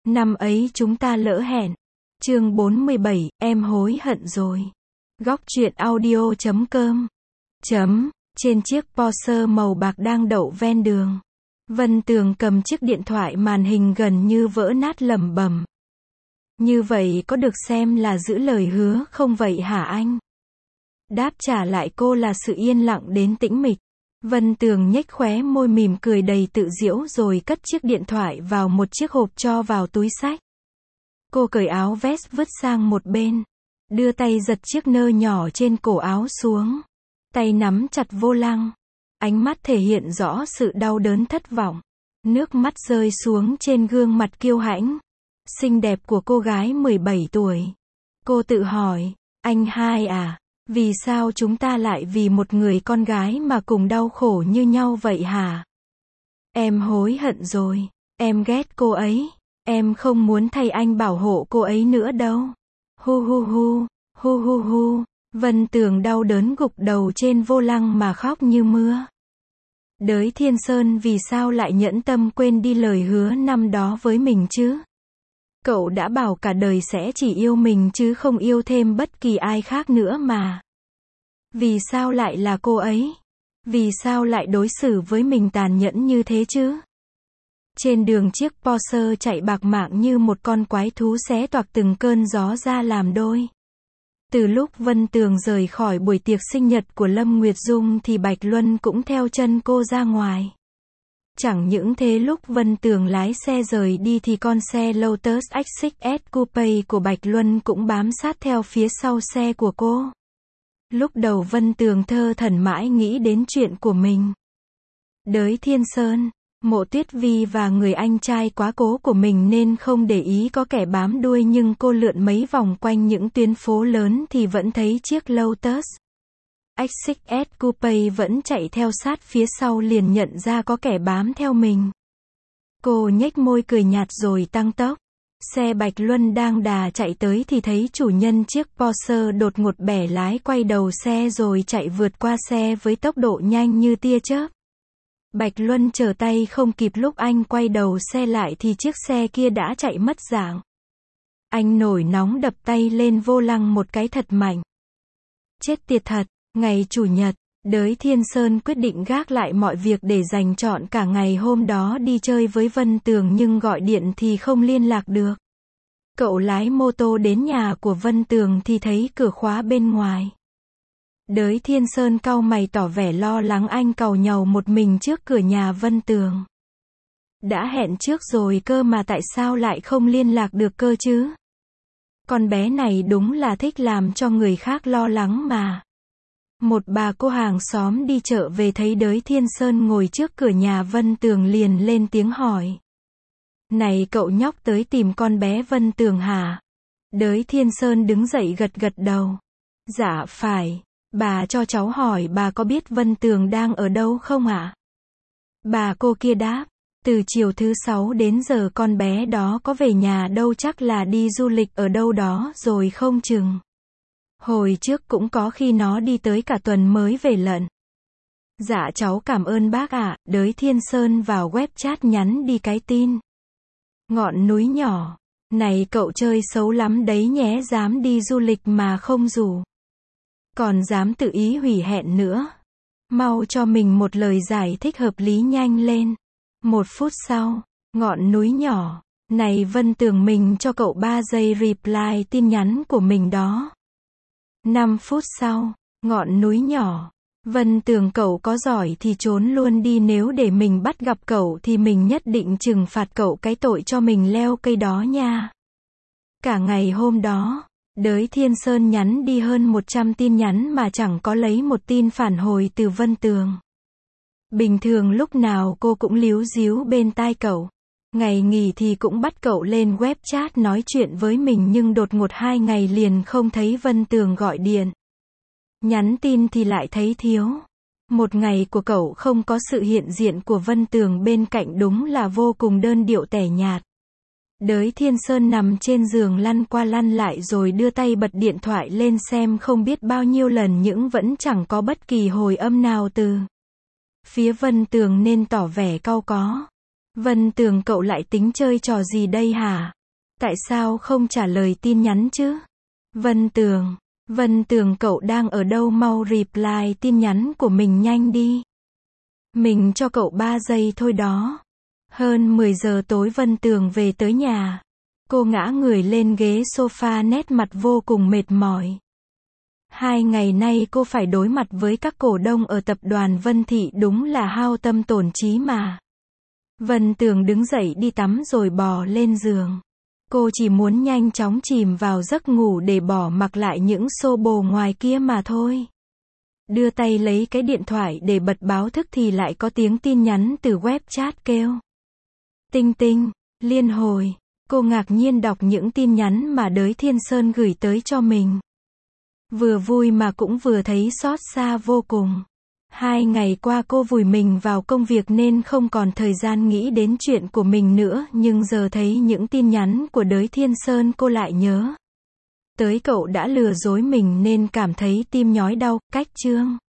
Năm ấy chúng ta lỡ hẹn. Chương 47, em hối hận rồi. Góc truyện audio.com. Trên chiếc Porsche màu bạc đang đậu ven đường. Vân Tường cầm chiếc điện thoại màn hình gần như vỡ nát lẩm bẩm. Như vậy có được xem là giữ lời hứa không vậy hả anh? Đáp trả lại cô là sự yên lặng đến tĩnh mịch. Vân Tường nhếch khóe môi mỉm cười đầy tự giễu rồi cất chiếc điện thoại vào một chiếc hộp cho vào túi xách. Cô cởi áo vest vứt sang một bên. Đưa tay giật chiếc nơ nhỏ trên cổ áo xuống. Tay nắm chặt vô lăng. Ánh mắt thể hiện rõ sự đau đớn thất vọng. Nước mắt rơi xuống trên gương mặt kiêu hãnh. Xinh đẹp của cô gái 17 tuổi. Cô tự hỏi, anh hai à, vì sao chúng ta lại vì một người con gái mà cùng đau khổ như nhau vậy hả? Em hối hận rồi, em ghét cô ấy, em không muốn thay anh bảo hộ cô ấy nữa đâu. Hu hu hu, hu hu hu, Vân Tường đau đớn gục đầu trên vô lăng mà khóc như mưa. Đới Thiên Sơn vì sao lại nhẫn tâm quên đi lời hứa năm đó với mình chứ? Cậu đã bảo cả đời sẽ chỉ yêu mình chứ không yêu thêm bất kỳ ai khác nữa mà. Vì sao lại là cô ấy? Vì sao lại đối xử với mình tàn nhẫn như thế chứ? Trên đường chiếc Porsche chạy bạc mạng như một con quái thú xé toạc từng cơn gió ra làm đôi. Từ lúc Vân Tường rời khỏi buổi tiệc sinh nhật của Lâm Nguyệt Dung thì Bạch Luân cũng theo chân cô ra ngoài. Chẳng những thế lúc Vân Tường lái xe rời đi thì con xe Lotus Express Coupe của Bạch Luân cũng bám sát theo phía sau xe của cô. Lúc đầu Vân Tường thơ thẩn mãi nghĩ đến chuyện của mình. Đới Thiên Sơn, Mộ Tuyết Vi và người anh trai quá cố của mình nên không để ý có kẻ bám đuôi, nhưng cô lượn mấy vòng quanh những tuyến phố lớn thì vẫn thấy chiếc Lotus Express Coupe vẫn chạy theo sát phía sau, liền nhận ra có kẻ bám theo mình. Cô nhếch môi cười nhạt rồi tăng tốc. Xe Bạch Luân đang đà chạy tới thì thấy chủ nhân chiếc Porsche đột ngột bẻ lái quay đầu xe rồi chạy vượt qua xe với tốc độ nhanh như tia chớp. Bạch Luân trở tay không kịp, lúc anh quay đầu xe lại thì chiếc xe kia đã chạy mất dạng. Anh nổi nóng đập tay lên vô lăng một cái thật mạnh. Chết tiệt thật. Ngày Chủ nhật, Đới Thiên Sơn quyết định gác lại mọi việc để dành trọn cả ngày hôm đó đi chơi với Vân Tường, nhưng gọi điện thì không liên lạc được. Cậu lái mô tô đến nhà của Vân Tường thì thấy cửa khóa bên ngoài. Đới Thiên Sơn cau mày tỏ vẻ lo lắng, anh càu nhàu một mình trước cửa nhà Vân Tường. Đã hẹn trước rồi cơ mà tại sao lại không liên lạc được cơ chứ? Con bé này đúng là thích làm cho người khác lo lắng mà. Một bà cô hàng xóm đi chợ về thấy Đới Thiên Sơn ngồi trước cửa nhà Vân Tường liền lên tiếng hỏi. Này cậu nhóc tới tìm con bé Vân Tường hả? Đới Thiên Sơn đứng dậy gật gật đầu. Dạ phải, bà cho cháu hỏi bà có biết Vân Tường đang ở đâu không ạ? Bà cô kia đáp, từ chiều thứ 6 đến giờ con bé đó có về nhà đâu, chắc là đi du lịch ở đâu đó rồi không chừng. Hồi trước cũng có khi nó đi tới cả tuần mới về lận. Dạ cháu cảm ơn bác ạ. Đới Thiên Sơn vào web chat nhắn đi cái tin. Ngọn núi nhỏ. Này cậu chơi xấu lắm đấy nhé, dám đi du lịch mà không rủ. Còn dám tự ý hủy hẹn nữa. Mau cho mình một lời giải thích hợp lý nhanh lên. 1 phút sau, ngọn núi nhỏ. Này Vân Tường, mình cho cậu 3 giây reply tin nhắn của mình đó. 5 phút sau, ngọn núi nhỏ. Vân Tường, cậu có giỏi thì trốn luôn đi, nếu để mình bắt gặp cậu thì mình nhất định trừng phạt cậu cái tội cho mình leo cây đó nha. Cả ngày hôm đó, Đới Thiên Sơn nhắn đi hơn 100 tin nhắn mà chẳng có lấy một tin phản hồi từ Vân Tường. Bình thường lúc nào cô cũng líu díu bên tai cậu. Ngày nghỉ thì cũng bắt cậu lên web chat nói chuyện với mình, nhưng đột ngột 2 ngày liền không thấy Vân Tường gọi điện. Nhắn tin thì lại thấy thiếu. Một ngày của cậu không có sự hiện diện của Vân Tường bên cạnh, đúng là vô cùng đơn điệu tẻ nhạt. Đới Thiên Sơn nằm trên giường lăn qua lăn lại rồi đưa tay bật điện thoại lên xem không biết bao nhiêu lần nhưng vẫn chẳng có bất kỳ hồi âm nào từ phía Vân Tường nên tỏ vẻ cau có. Vân Tường, cậu lại tính chơi trò gì đây hả? Tại sao không trả lời tin nhắn chứ? Vân Tường cậu đang ở đâu, mau reply tin nhắn của mình nhanh đi. Mình cho cậu 3 giây thôi đó. Hơn 10 giờ tối Vân Tường về tới nhà. Cô ngã người lên ghế sofa, nét mặt vô cùng mệt mỏi. 2 ngày nay cô phải đối mặt với các cổ đông ở tập đoàn Vân Thị, đúng là hao tâm tổn trí mà. Vân Tường đứng dậy đi tắm rồi bò lên giường. Cô chỉ muốn nhanh chóng chìm vào giấc ngủ để bỏ mặc lại những xô bồ ngoài kia mà thôi. Đưa tay lấy cái điện thoại để bật báo thức thì lại có tiếng tin nhắn từ web chat kêu. Tinh tinh, liên hồi. Cô ngạc nhiên đọc những tin nhắn mà Đới Thiên Sơn gửi tới cho mình. Vừa vui mà cũng vừa thấy xót xa vô cùng. 2 ngày qua cô vùi mình vào công việc nên không còn thời gian nghĩ đến chuyện của mình nữa, nhưng giờ thấy những tin nhắn của Đới Thiên Sơn cô lại nhớ tới cậu đã lừa dối mình nên cảm thấy tim nhói đau. Cách chương